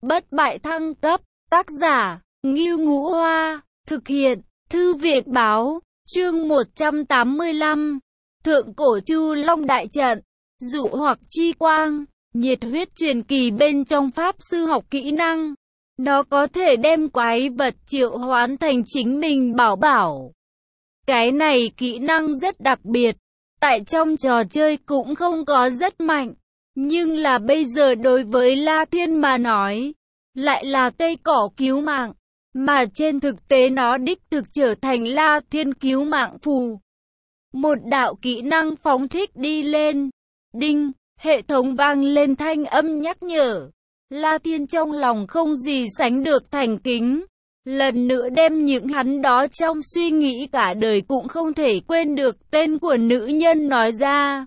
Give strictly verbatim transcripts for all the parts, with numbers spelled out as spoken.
Bất bại thăng cấp, tác giả, Ngưu Ngũ Hoa, thực hiện, Thư viện Báo, chương một trăm tám mươi lăm, Thượng cổ Chu Long đại trận, dụ hoặc chi quang, nhiệt huyết truyền kỳ bên trong pháp sư học kỹ năng. Nó có thể đem quái vật triệu hoán thành chính mình bảo bảo. Cái này kỹ năng rất đặc biệt, tại trong trò chơi cũng không có rất mạnh. Nhưng là bây giờ đối với La Thiên mà nói, lại là cây cỏ cứu mạng, mà trên thực tế nó đích thực trở thành La Thiên cứu mạng phù. Một đạo kỹ năng phóng thích đi lên, đinh, hệ thống vang lên thanh âm nhắc nhở. La Thiên trong lòng không gì sánh được thành kính, lần nữa đem những hắn đó trong suy nghĩ cả đời cũng không thể quên được tên của nữ nhân nói ra.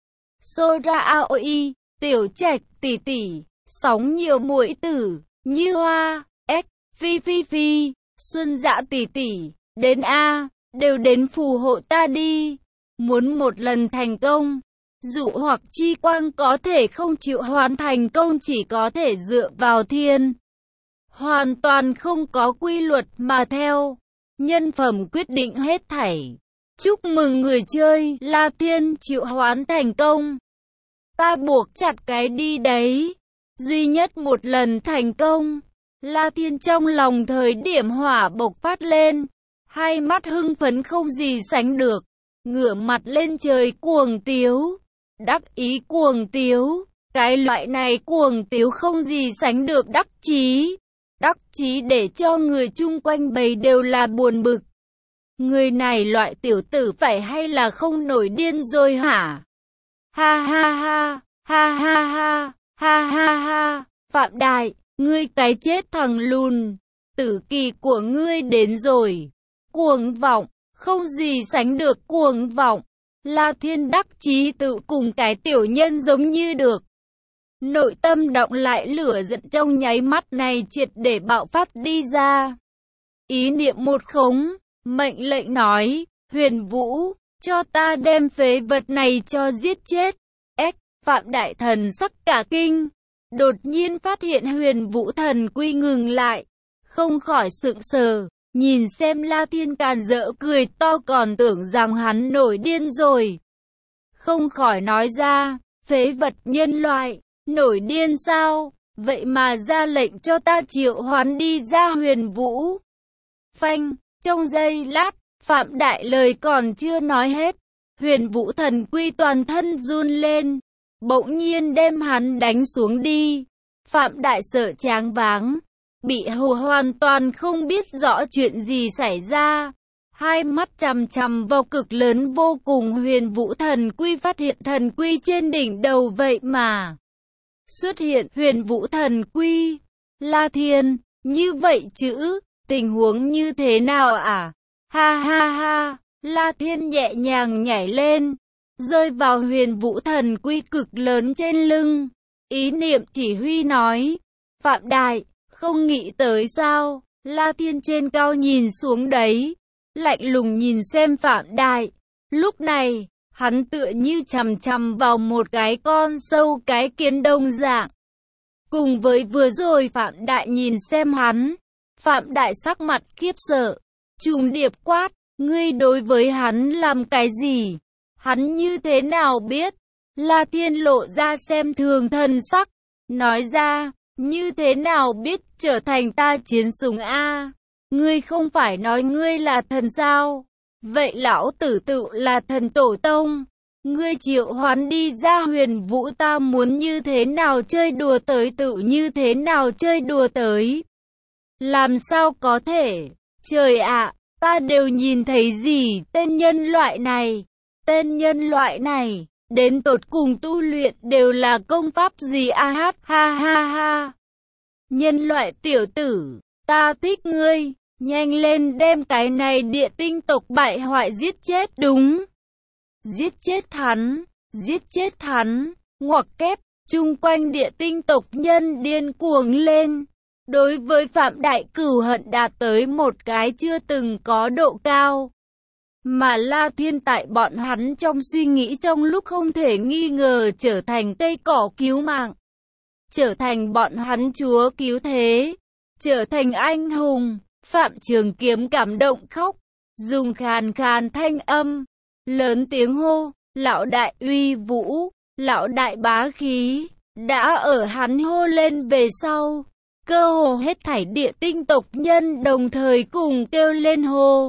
Sora Aoi, Tiểu Trạch tỷ tỷ, sóng nhiều muội tử, Như Hoa, S, Phi Phi Phi, Xuân Dạ tỷ tỷ, đến A, đều đến phù hộ ta đi. Muốn một lần thành công, dụ hoặc chi quang có thể không chịu hoàn thành công, chỉ có thể dựa vào thiên. Hoàn toàn không có quy luật mà theo. Nhân phẩm quyết định hết thảy. Chúc mừng người chơi, La Thiên chịu hoán thành công. Ta buộc chặt cái đi đấy. Duy nhất một lần thành công. La Thiên trong lòng thời điểm hỏa bộc phát lên. Hai mắt hưng phấn không gì sánh được. Ngửa mặt lên trời cuồng tiếu. Đắc ý cuồng tiếu. Cái loại này cuồng tiếu không gì sánh được đắc chí. Đắc chí để cho người chung quanh bầy đều là buồn bực. Người này loại tiểu tử phải hay là không nổi điên rồi hả? Ha ha ha, ha ha ha, ha ha ha, Phạm Đại, ngươi cái chết thằng lùn, tử kỳ của ngươi đến rồi. Cuồng vọng, không gì sánh được cuồng vọng. La Thiên đắc chí tự cùng cái tiểu nhân giống như được. Nội tâm động lại lửa giận trong nháy mắt này triệt để bạo phát đi ra. Ý niệm một khống, mệnh lệnh nói, Huyền Vũ, cho ta đem phế vật này cho giết chết. S, Phạm Đại thần sắc cả kinh, đột nhiên phát hiện Huyền Vũ thần quy ngừng lại, không khỏi sững sờ, nhìn xem La Thiên càn rỡ cười to còn tưởng rằng hắn nổi điên rồi. Không khỏi nói ra, phế vật nhân loại. Nổi điên sao? Vậy mà ra lệnh cho ta triệu hoán đi ra Huyền Vũ. Phanh, trong giây lát, Phạm Đại lời còn chưa nói hết. Huyền Vũ thần quy toàn thân run lên, bỗng nhiên đem hắn đánh xuống đi. Phạm Đại sợ choáng váng, bị hù hoàn toàn không biết rõ chuyện gì xảy ra. Hai mắt chằm chằm vào cực lớn vô cùng Huyền Vũ thần quy, phát hiện thần quy trên đỉnh đầu vậy mà xuất hiện Huyền Vũ thần quy. La Thiên, như vậy chữ, tình huống như thế nào à? Ha ha ha, La Thiên nhẹ nhàng nhảy lên, rơi vào Huyền Vũ thần quy cực lớn trên lưng. Ý niệm chỉ huy nói, Phạm Đại, không nghĩ tới sao? La Thiên trên cao nhìn xuống đấy, lạnh lùng nhìn xem Phạm Đại. Lúc này, hắn tựa như chằm chằm vào một cái con sâu cái kiến đồng dạng. Cùng với vừa rồi Phạm Đại nhìn xem hắn, Phạm Đại sắc mặt khiếp sợ, trùng điệp quát, ngươi đối với hắn làm cái gì? Hắn như thế nào biết? La Thiên lộ ra xem thường thần sắc, nói ra, như thế nào biết trở thành ta chiến súng a? Ngươi không phải nói ngươi là thần sao? Vậy lão tử tự là thần tổ tông. Ngươi triệu hoán đi ra Huyền Vũ, ta muốn như thế nào chơi đùa tới tự như thế nào chơi đùa tới. Làm sao có thể? Trời ạ, ta đều nhìn thấy gì tên nhân loại này? Tên nhân loại này, đến tột cùng tu luyện đều là công pháp gì a? Ha ha ha ha. Nhân loại tiểu tử, ta thích ngươi. Nhanh lên đem cái này địa tinh tộc bại hoại giết chết. Đúng. Giết chết hắn. Giết chết hắn. Ngoặc kép. Chung quanh địa tinh tộc nhân điên cuồng lên. Đối với Phạm Đại cửu hận đạt tới một cái chưa từng có độ cao. Mà La Thiên tại bọn hắn trong suy nghĩ trong lúc không thể nghi ngờ trở thành cây cỏ cứu mạng. trở thành bọn hắn chúa cứu thế, trở thành anh hùng. Phạm Trường Kiếm cảm động khóc, dùng khàn khàn thanh âm, lớn tiếng hô, lão đại uy vũ, lão đại bá khí. Đã ở hắn hô lên về sau, cơ hồ hết thảy địa tinh tộc nhân đồng thời cùng kêu lên hô.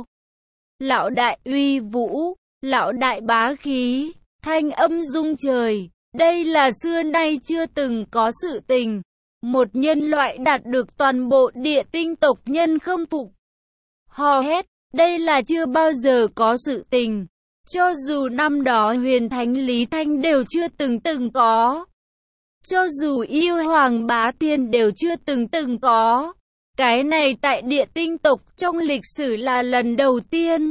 Lão đại uy vũ, lão đại bá khí, thanh âm rung trời. Đây là xưa nay chưa từng có sự tình. Một nhân loại đạt được toàn bộ địa tinh tộc nhân khâm phục. Hò hét, đây là chưa bao giờ có sự tình. Cho dù năm đó huyền thánh Lý Thanh đều chưa từng từng có. Cho dù yêu hoàng bá tiên đều chưa từng từng có. Cái này tại địa tinh tộc trong lịch sử là lần đầu tiên.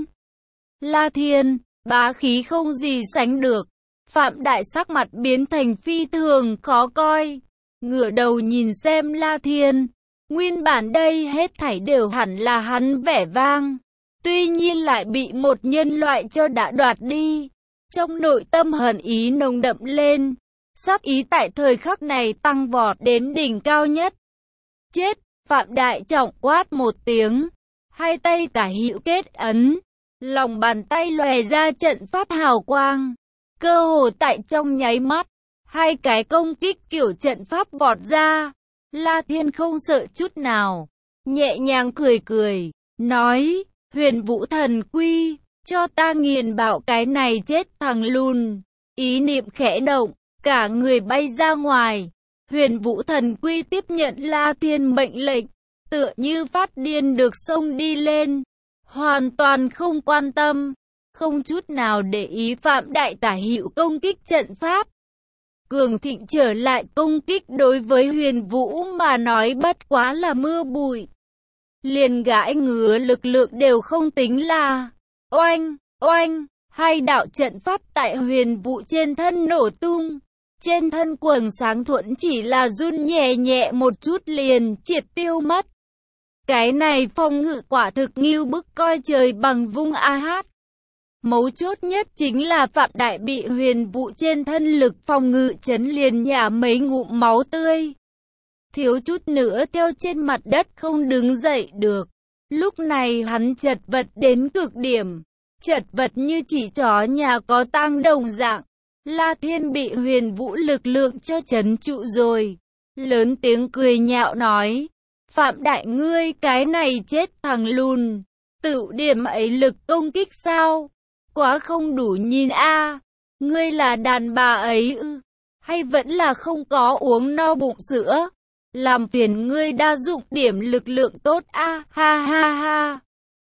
La Thiên, bá khí không gì sánh được. Phạm Đại sắc mặt biến thành phi thường khó coi. Ngửa đầu nhìn xem La Thiên. Nguyên bản đây hết thảy đều hẳn là hắn vẻ vang. Tuy nhiên lại bị một nhân loại cho đã đoạt đi. Trong nội tâm hận ý nồng đậm lên. Sát ý tại thời khắc này tăng vọt đến đỉnh cao nhất. Chết! Phạm Đại trọng quát một tiếng. Hai tay tả hữu kết ấn. Lòng bàn tay lòe ra trận pháp hào quang. Cơ hồ tại trong nháy mắt. Hai cái công kích kiểu trận pháp vọt ra. La Thiên không sợ chút nào. Nhẹ nhàng cười cười. Nói, Huyền Vũ Thần Quy, cho ta nghiền bạo cái này chết thằng lùn. Ý niệm khẽ động, cả người bay ra ngoài. Huyền Vũ Thần Quy tiếp nhận La Thiên mệnh lệnh. Tựa như phát điên được xông đi lên. Hoàn toàn không quan tâm. Không chút nào để ý Phạm Đại tả hữu công kích trận pháp. Cường thịnh trở lại công kích đối với Huyền Vũ mà nói bất quá là mưa bụi. Liền gãi ngứa lực lượng đều không tính là. Oanh, oanh, hai đạo trận pháp tại Huyền Vũ trên thân nổ tung. Trên thân quần sáng thuẫn chỉ là run nhẹ nhẹ một chút liền triệt tiêu mất. Cái này phòng ngự quả thực nghiêu bức coi trời bằng vung a hát. Mấu chốt nhất chính là Phạm Đại bị Huyền Vũ trên thân lực phòng ngự chấn liền nhả mấy ngụm máu tươi. Thiếu chút nữa theo trên mặt đất không đứng dậy được. Lúc này hắn chật vật đến cực điểm. Chật vật như chỉ chó nhà có tang đồng dạng. La Thiên bị Huyền Vũ lực lượng cho chấn trụ rồi. Lớn tiếng cười nhạo nói. Phạm Đại ngươi cái này chết thằng lùn. Tự điểm ấy lực công kích sao? Quá không đủ nhìn a. Ngươi là đàn bà ấy ư? Hay vẫn là không có uống no bụng sữa? Làm phiền ngươi đa dụng điểm lực lượng tốt a. Ha ha ha.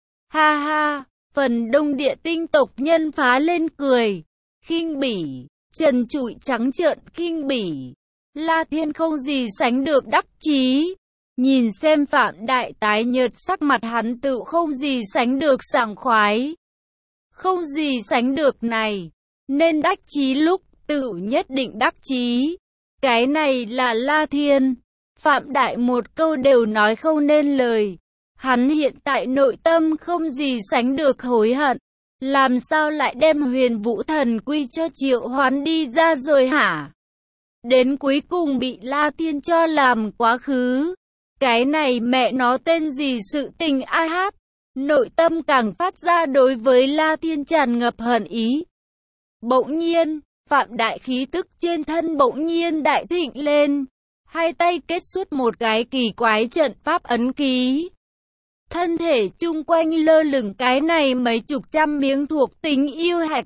Ha ha. Phần đông địa tinh tộc nhân phá lên cười. Khinh bỉ. Trần trụi trắng trợn khinh bỉ. La Thiên không gì sánh được đắc chí. Nhìn xem Phạm Đại tái nhợt sắc mặt hắn tự không gì sánh được sảng khoái. Không gì sánh được này. Nên đắc chí lúc tự nhất định đắc chí. Cái này là La Thiên. Phạm Đại một câu đều nói không nên lời. Hắn hiện tại nội tâm không gì sánh được hối hận. Làm sao lại đem Huyền Vũ Thần Quy cho triệu hoán đi ra rồi hả? Đến cuối cùng bị La Thiên cho làm quá khứ. Cái này mẹ nó tên gì sự tình a hát. Nội tâm càng phát ra đối với La Thiên tràn ngập hận ý. Bỗng nhiên, Phạm Đại khí tức trên thân bỗng nhiên đại thịnh lên. Hai tay kết xuất một cái kỳ quái trận pháp ấn ký. Thân thể chung quanh lơ lửng cái này mấy chục trăm miếng thuộc tính yêu hạch.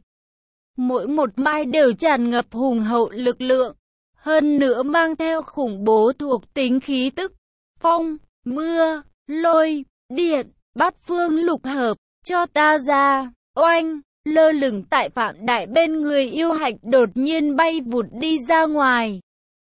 Mỗi một mai đều tràn ngập hùng hậu lực lượng. Hơn nữa mang theo khủng bố thuộc tính khí tức. Phong, mưa, lôi, điện, bát phương lục hợp, cho ta ra. Oanh, lơ lửng tại Phạm Đại bên người yêu hạch đột nhiên bay vụt đi ra ngoài.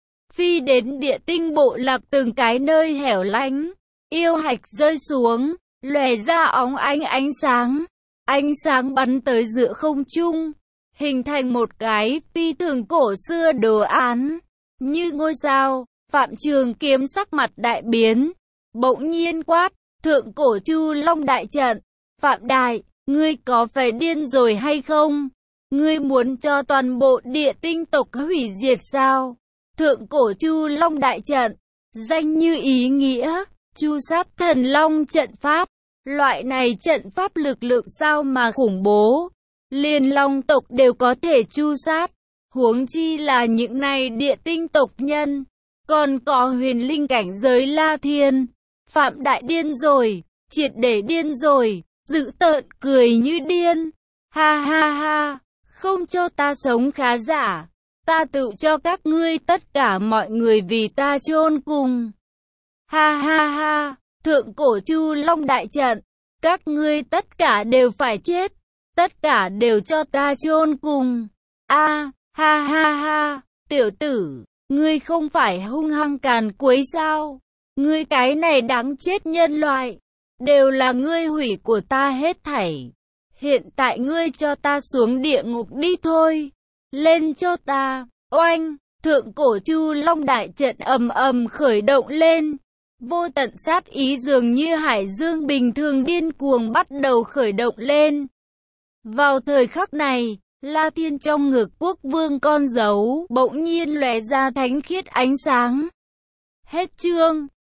Phi đến địa tinh bộ lạc từng cái nơi hẻo lánh. Yêu hạch rơi xuống, lòe ra óng ánh ánh sáng. Ánh sáng bắn tới giữa không trung, hình thành một cái phi thường cổ xưa đồ án. Như ngôi sao, Phạm Trường Kiếm sắc mặt đại biến. Bỗng nhiên quát, thượng cổ Chu Long đại trận. Phạm Đại, ngươi có phải điên rồi hay không? Ngươi muốn cho toàn bộ địa tinh tộc hủy diệt sao? Thượng cổ Chu Long đại trận, danh như ý nghĩa, chu sát thần long trận pháp. Loại này trận pháp lực lượng sao mà khủng bố, liền long tộc đều có thể chu sát, huống chi là những này địa tinh tộc nhân, còn có huyền linh cảnh giới La Thiên. Phạm Đại điên rồi, triệt để điên rồi, dữ tợn cười như điên. Ha ha ha, không cho ta sống khá giả, ta tự cho các ngươi tất cả mọi người vì ta chôn cùng. Ha ha ha, thượng cổ Chu Long đại trận, các ngươi tất cả đều phải chết, tất cả đều cho ta chôn cùng. A, ha ha ha, tiểu tử, ngươi không phải hung hăng càn quấy sao? Ngươi cái này đáng chết nhân loại, đều là ngươi hủy của ta hết thảy. Hiện tại ngươi cho ta xuống địa ngục đi thôi. Lên cho ta. Oanh, thượng cổ Chu Long đại trận ầm ầm khởi động lên. Vô tận sát ý dường như hải dương bình thường điên cuồng bắt đầu khởi động lên. Vào thời khắc này, La Thiên trong ngực quốc vương con dấu bỗng nhiên lóe ra thánh khiết ánh sáng. Hết chương.